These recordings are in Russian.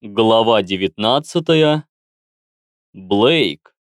Глава 19. Блейк.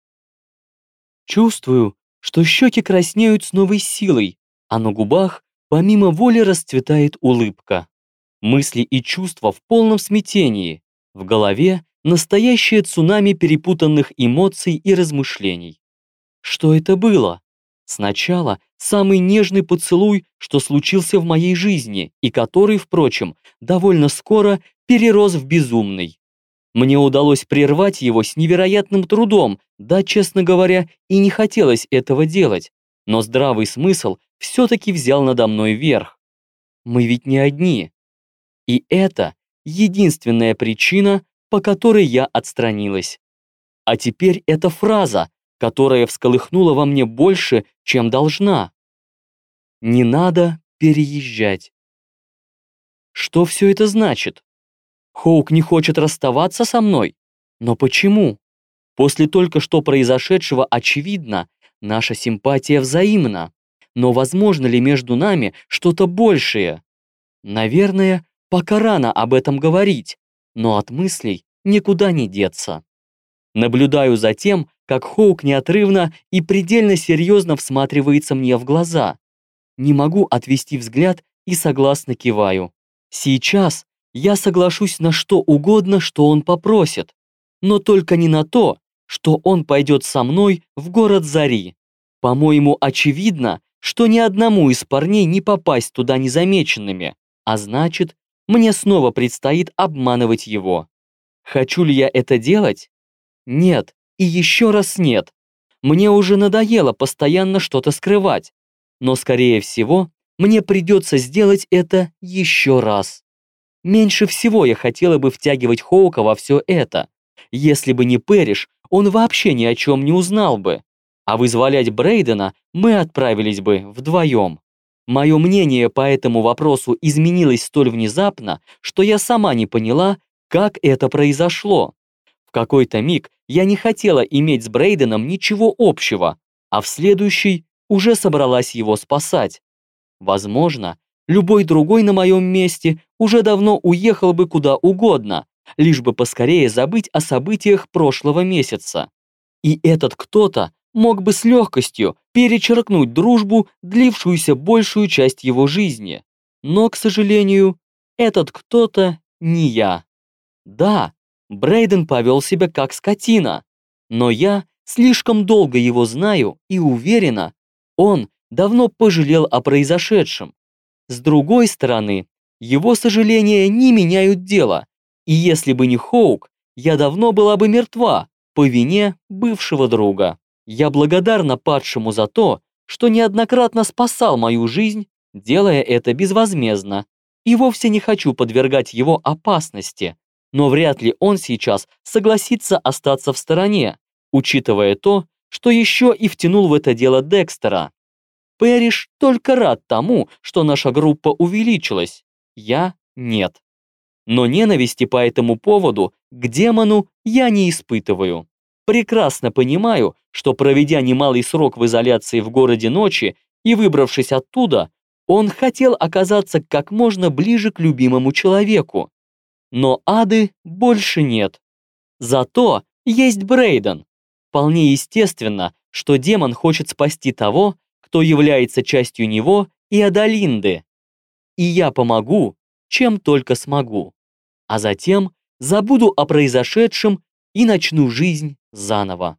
Чувствую, что щеки краснеют с новой силой, а на губах помимо воли расцветает улыбка. Мысли и чувства в полном смятении. В голове настоящее цунами перепутанных эмоций и размышлений. Что это было? Сначала самый нежный поцелуй, что случился в моей жизни, и который, впрочем, довольно скоро перерос в безумный. Мне удалось прервать его с невероятным трудом, да, честно говоря, и не хотелось этого делать, но здравый смысл все-таки взял надо мной верх. Мы ведь не одни. И это единственная причина, по которой я отстранилась. А теперь эта фраза, которая всколыхнула во мне больше, чем должна. Не надо переезжать. Что все это значит? Хоук не хочет расставаться со мной? Но почему? После только что произошедшего очевидно, наша симпатия взаимна. Но возможно ли между нами что-то большее? Наверное, пока рано об этом говорить, но от мыслей никуда не деться. Наблюдаю за тем, как Хоук неотрывно и предельно серьезно всматривается мне в глаза. Не могу отвести взгляд и согласно киваю. Сейчас я соглашусь на что угодно, что он попросит, но только не на то, что он пойдет со мной в город Зари. По-моему, очевидно, что ни одному из парней не попасть туда незамеченными, а значит, мне снова предстоит обманывать его. Хочу ли я это делать? Нет, и еще раз нет. Мне уже надоело постоянно что-то скрывать, но, скорее всего, мне придется сделать это еще раз. Меньше всего я хотела бы втягивать Хоука во все это. Если бы не Пэриш, он вообще ни о чем не узнал бы. А вызволять Брейдена мы отправились бы вдвоем. Мое мнение по этому вопросу изменилось столь внезапно, что я сама не поняла, как это произошло. В какой-то миг я не хотела иметь с Брейденом ничего общего, а в следующий уже собралась его спасать. Возможно, любой другой на моем месте уже давно уехал бы куда угодно, лишь бы поскорее забыть о событиях прошлого месяца. И этот кто-то мог бы с легкостью перечеркнуть дружбу, длившуюся большую часть его жизни. Но, к сожалению, этот кто-то не я. Да, Брейден повел себя как скотина, но я слишком долго его знаю и уверена, он давно пожалел о произошедшем. С другой стороны, его сожаления не меняют дело, и если бы не Хоук, я давно была бы мертва по вине бывшего друга. Я благодарна падшему за то, что неоднократно спасал мою жизнь, делая это безвозмездно, и вовсе не хочу подвергать его опасности, но вряд ли он сейчас согласится остаться в стороне, учитывая то, что еще и втянул в это дело Декстера. Пэриш только рад тому, что наша группа увеличилась. Я нет. Но ненависти по этому поводу к демону я не испытываю. Прекрасно понимаю, что проведя немалый срок в изоляции в городе ночи и выбравшись оттуда, он хотел оказаться как можно ближе к любимому человеку. Но ады больше нет. Зато есть Брейден. Вполне естественно, что демон хочет спасти того, кто является частью него и Адалинды. И я помогу, чем только смогу. А затем забуду о произошедшем и начну жизнь заново.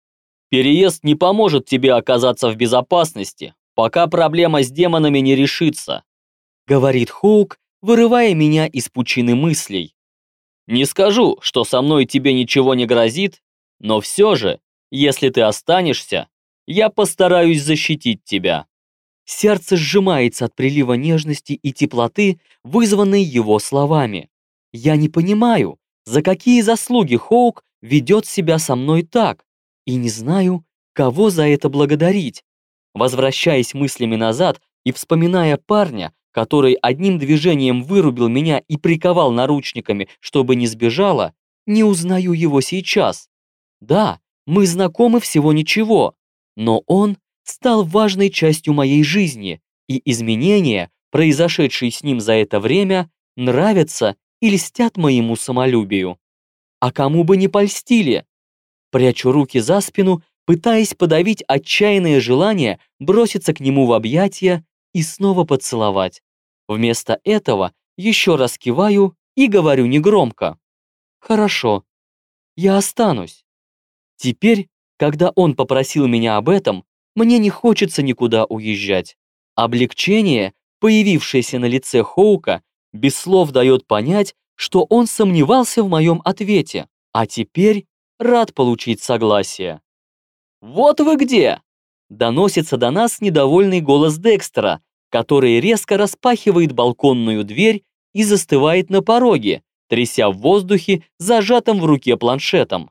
Переезд не поможет тебе оказаться в безопасности, пока проблема с демонами не решится, Говорит Хоук, вырывая меня из пучины мыслей. Не скажу, что со мной тебе ничего не грозит, но все же, если ты останешься, я постараюсь защитить тебя. Сердце сжимается от прилива нежности и теплоты, вызванной его словами. Я не понимаю, за какие заслуги Хоук ведет себя со мной так, и не знаю, кого за это благодарить. Возвращаясь мыслями назад и вспоминая парня, который одним движением вырубил меня и приковал наручниками, чтобы не сбежала, не узнаю его сейчас. Да, мы знакомы всего ничего, но он стал важной частью моей жизни, и изменения, произошедшие с ним за это время, нравятся и льстят моему самолюбию. А кому бы не польстили? Прячу руки за спину, пытаясь подавить отчаянное желание броситься к нему в объятия и снова поцеловать. Вместо этого еще раз киваю и говорю негромко. «Хорошо, я останусь». Теперь, когда он попросил меня об этом, мне не хочется никуда уезжать. Облегчение, появившееся на лице Хоука, без слов дает понять, что он сомневался в моем ответе, а теперь рад получить согласие. «Вот вы где!» Доносится до нас недовольный голос Декстера, который резко распахивает балконную дверь и застывает на пороге, тряся в воздухе зажатым в руке планшетом.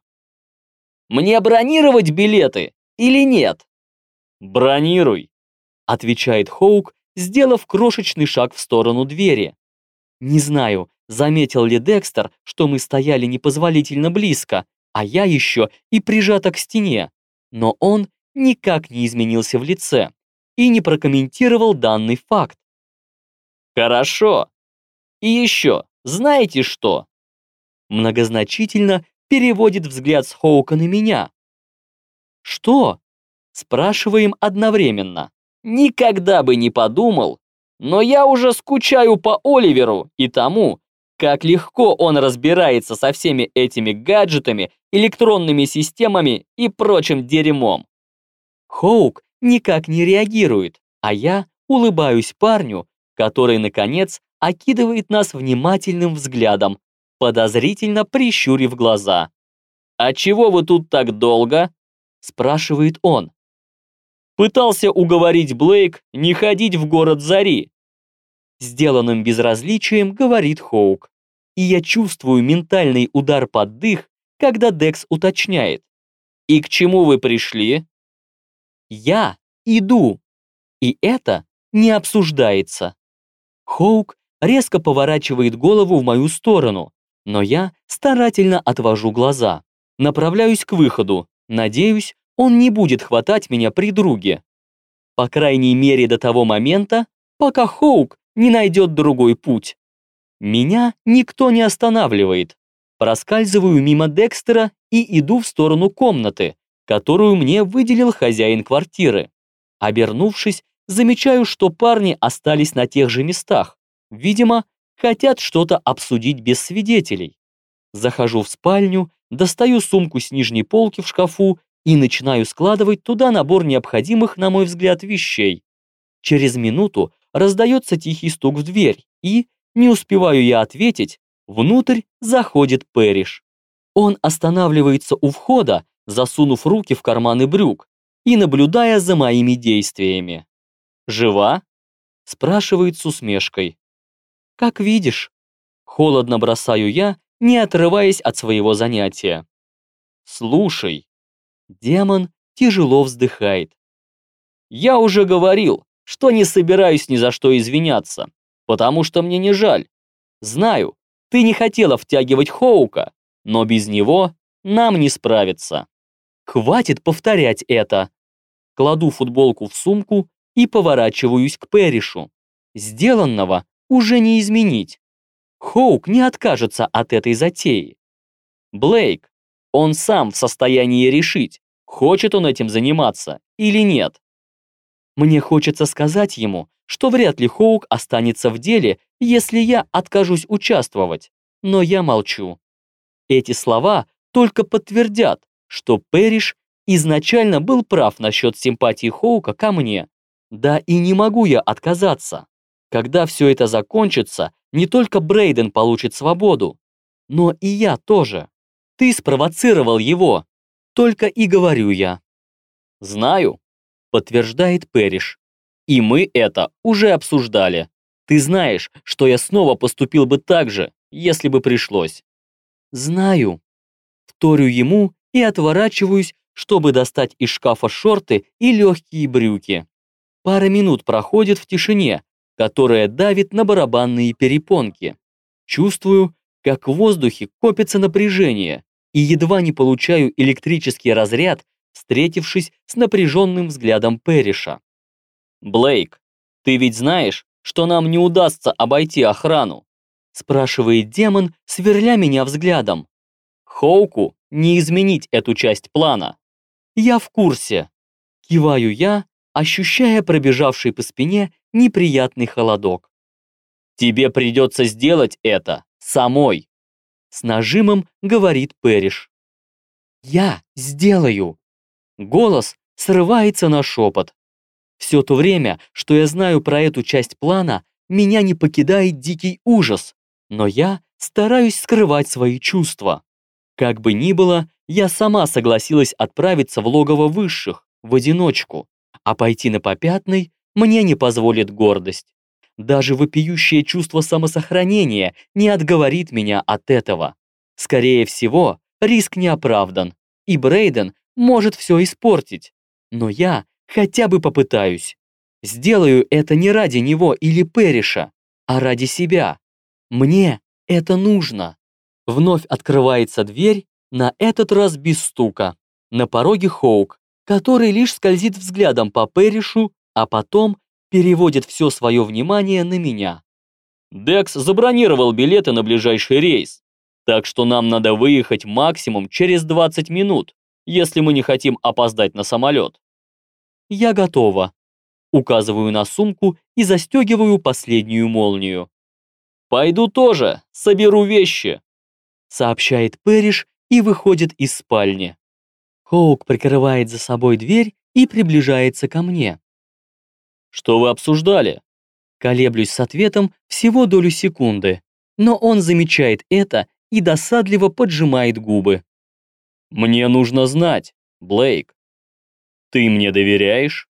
«Мне бронировать билеты или нет?» «Бронируй», — отвечает Хоук, сделав крошечный шаг в сторону двери. Не знаю, заметил ли Декстер, что мы стояли непозволительно близко, а я еще и прижата к стене, но он никак не изменился в лице и не прокомментировал данный факт. «Хорошо. И еще, знаете что?» Многозначительно переводит взгляд с Хоука на меня. «Что?» Спрашиваем одновременно. «Никогда бы не подумал, но я уже скучаю по Оливеру и тому, как легко он разбирается со всеми этими гаджетами, электронными системами и прочим дерьмом». Хоук никак не реагирует, а я улыбаюсь парню, который, наконец, окидывает нас внимательным взглядом, подозрительно прищурив глаза. «А чего вы тут так долго?» – спрашивает он. «Пытался уговорить Блейк не ходить в город Зари». Сделанным безразличием говорит Хоук. И я чувствую ментальный удар под дых, когда Декс уточняет. «И к чему вы пришли?» «Я иду». И это не обсуждается. Хоук резко поворачивает голову в мою сторону, но я старательно отвожу глаза. Направляюсь к выходу. Надеюсь, он не будет хватать меня при друге. По крайней мере до того момента, пока Хоук не найдет другой путь. Меня никто не останавливает. Проскальзываю мимо Декстера и иду в сторону комнаты, которую мне выделил хозяин квартиры. Обернувшись, замечаю, что парни остались на тех же местах. Видимо, хотят что-то обсудить без свидетелей. Захожу в спальню, достаю сумку с нижней полки в шкафу и начинаю складывать туда набор необходимых, на мой взгляд, вещей. Через минуту раздается тихий стук в дверь, и, не успеваю я ответить, внутрь заходит Пэриш. Он останавливается у входа, засунув руки в карманы брюк и наблюдая за моими действиями. «Жива?» – спрашивает с усмешкой. «Как видишь». Холодно бросаю я, не отрываясь от своего занятия. «Слушай». Демон тяжело вздыхает. «Я уже говорил, что не собираюсь ни за что извиняться, потому что мне не жаль. Знаю, ты не хотела втягивать Хоука, но без него нам не справиться. Хватит повторять это». Кладу футболку в сумку и поворачиваюсь к Пэришу. Сделанного уже не изменить. Хоук не откажется от этой затеи. Блейк, он сам в состоянии решить, хочет он этим заниматься или нет. Мне хочется сказать ему, что вряд ли Хоук останется в деле, если я откажусь участвовать, но я молчу. Эти слова только подтвердят, что Пэриш изначально был прав насчет симпатии Хоука ко мне. Да и не могу я отказаться. Когда все это закончится, не только Брейден получит свободу, но и я тоже. Ты спровоцировал его, только и говорю я. Знаю, подтверждает Пэриш. И мы это уже обсуждали. Ты знаешь, что я снова поступил бы так же, если бы пришлось. Знаю. Вторю ему и отворачиваюсь, чтобы достать из шкафа шорты и легкие брюки. Пара минут проходит в тишине, которая давит на барабанные перепонки. Чувствую, как в воздухе копится напряжение, и едва не получаю электрический разряд, встретившись с напряженным взглядом Пэриша. «Блейк, ты ведь знаешь, что нам не удастся обойти охрану?» спрашивает демон, сверля меня взглядом. Хоуку не изменить эту часть плана. Я в курсе. Киваю я, ощущая пробежавший по спине неприятный холодок. Тебе придется сделать это самой. С нажимом говорит Пэриш. Я сделаю. Голос срывается на шепот. Все то время, что я знаю про эту часть плана, меня не покидает дикий ужас, но я стараюсь скрывать свои чувства. Как бы ни было, я сама согласилась отправиться в логово высших, в одиночку, а пойти на попятный мне не позволит гордость. Даже вопиющее чувство самосохранения не отговорит меня от этого. Скорее всего, риск не оправдан, и Брейден может все испортить. Но я хотя бы попытаюсь. Сделаю это не ради него или Пэриша, а ради себя. Мне это нужно. Вновь открывается дверь, на этот раз без стука. На пороге Хоук, который лишь скользит взглядом по Пэришу, а потом переводит все свое внимание на меня. Декс забронировал билеты на ближайший рейс, так что нам надо выехать максимум через 20 минут, если мы не хотим опоздать на самолет. Я готова. Указываю на сумку и застегиваю последнюю молнию. Пойду тоже, соберу вещи, сообщает Пэриш и выходит из спальни. Хоук прикрывает за собой дверь и приближается ко мне. Что вы обсуждали? Колеблюсь с ответом всего долю секунды, но он замечает это и досадливо поджимает губы. Мне нужно знать, Блейк. Ты мне доверяешь?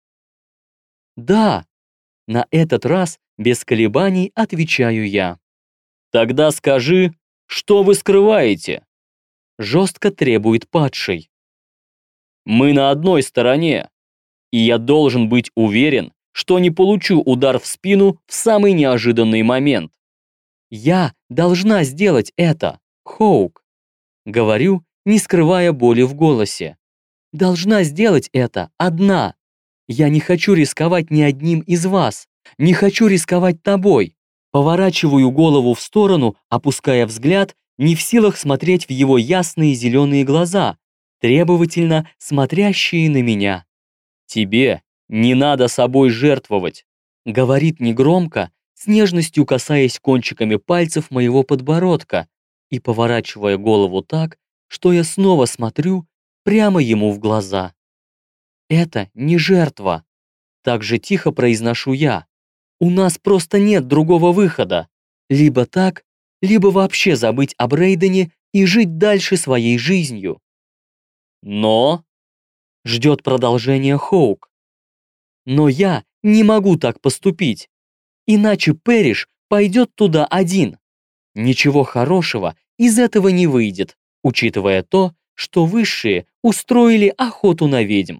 Да, на этот раз без колебаний отвечаю я. Тогда скажи, что вы скрываете? Жестко требует падший. Мы на одной стороне, и я должен быть уверен, что не получу удар в спину в самый неожиданный момент. Я должна сделать это, Хоук. Говорю, не скрывая боли в голосе. Должна сделать это одна. Я не хочу рисковать ни одним из вас. Не хочу рисковать тобой. Поворачиваю голову в сторону, опуская взгляд, не в силах смотреть в его ясные зеленые глаза, требовательно смотрящие на меня. Тебе не надо собой жертвовать, говорит негромко, с нежностью касаясь кончиками пальцев моего подбородка и поворачивая голову так, что я снова смотрю прямо ему в глаза. Это не жертва. Так же тихо произношу я. У нас просто нет другого выхода. Либо так, либо вообще забыть о Брейдене и жить дальше своей жизнью. Но... Ждет продолжения Хоук. Но я не могу так поступить. Иначе Пэриш пойдет туда один. Ничего хорошего из этого не выйдет, учитывая то, что высшие устроили охоту на ведьм.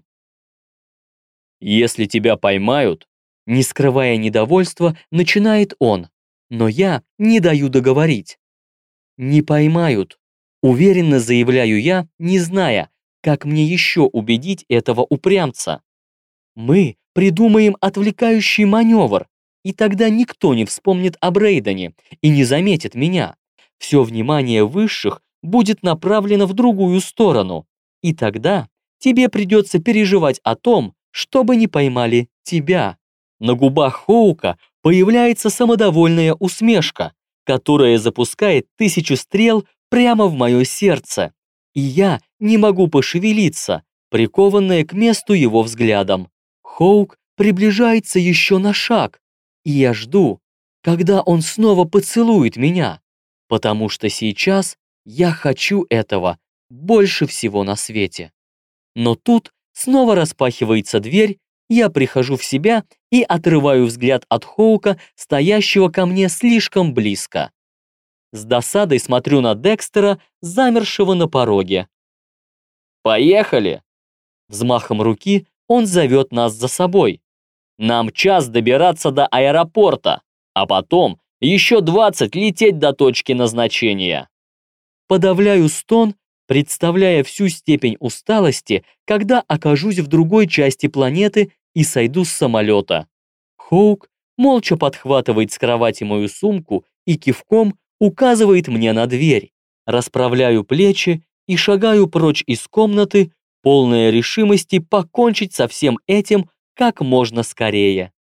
Если тебя поймают, не скрывая недовольства, начинает он, но я не даю договорить. Не поймают, уверенно заявляю я, не зная, как мне еще убедить этого упрямца. Мы придумаем отвлекающий маневр, и тогда никто не вспомнит о Брейдене и не заметит меня. Все внимание высших будет направлено в другую сторону, и тогда тебе придется переживать о том, чтобы не поймали тебя. На губах Хоука появляется самодовольная усмешка, которая запускает 1000 стрел прямо в мое сердце, и я не могу пошевелиться, прикованная к месту его взглядом. Хоук приближается еще на шаг, и я жду, когда он снова поцелует меня, потому что сейчас я хочу этого больше всего на свете. Но тут снова распахивается дверь, я прихожу в себя и отрываю взгляд от Хоука, стоящего ко мне слишком близко. С досадой смотрю на Декстера, замершего на пороге. «Поехали!» Взмахом руки он зовет нас за собой. «Нам час добираться до аэропорта, а потом еще 20 лететь до точки назначения». Подавляю стон, представляя всю степень усталости, когда окажусь в другой части планеты и сойду с самолета. Хоук молча подхватывает с кровати мою сумку и кивком указывает мне на дверь. Расправляю плечи и шагаю прочь из комнаты, полная решимости покончить со всем этим как можно скорее.